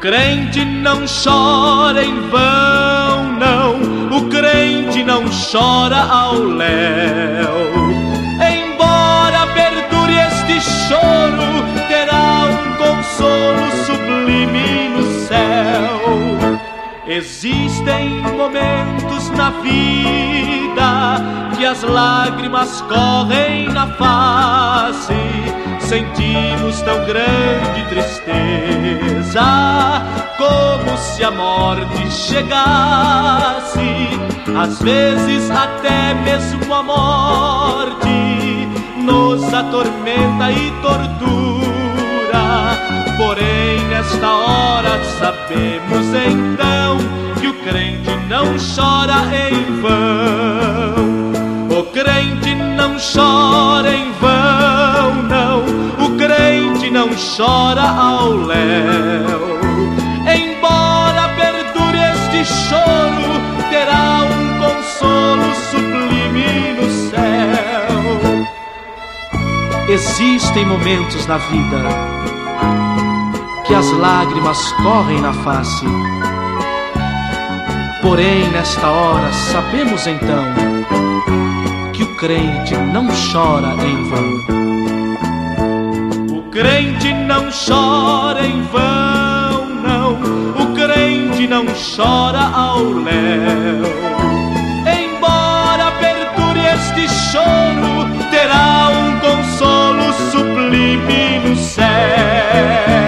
crente não chora em vão, não. O crente não chora ao léu. Embora perdure este choro, terá um consolo sublime no céu. Existem momentos na vida que as lágrimas correm na face. Sentimos tão grande tristeza, como se a morte chegasse. Às vezes até mesmo a morte nos atormenta e tortura. Porém nesta hora sabemos então que o crente não chora em vão. O crente não chora em vão, não. O crente não chora ao léu. Embora perdure este choro, terá um consolo sublime no céu. Existem momentos na vida que as lágrimas correm na face. Porém, nesta hora, sabemos então que o crente não chora em vão. O crente não chora em vão, não. O crente não chora ao léu. Embora perdure este choro, terá um consolo sublime no céu.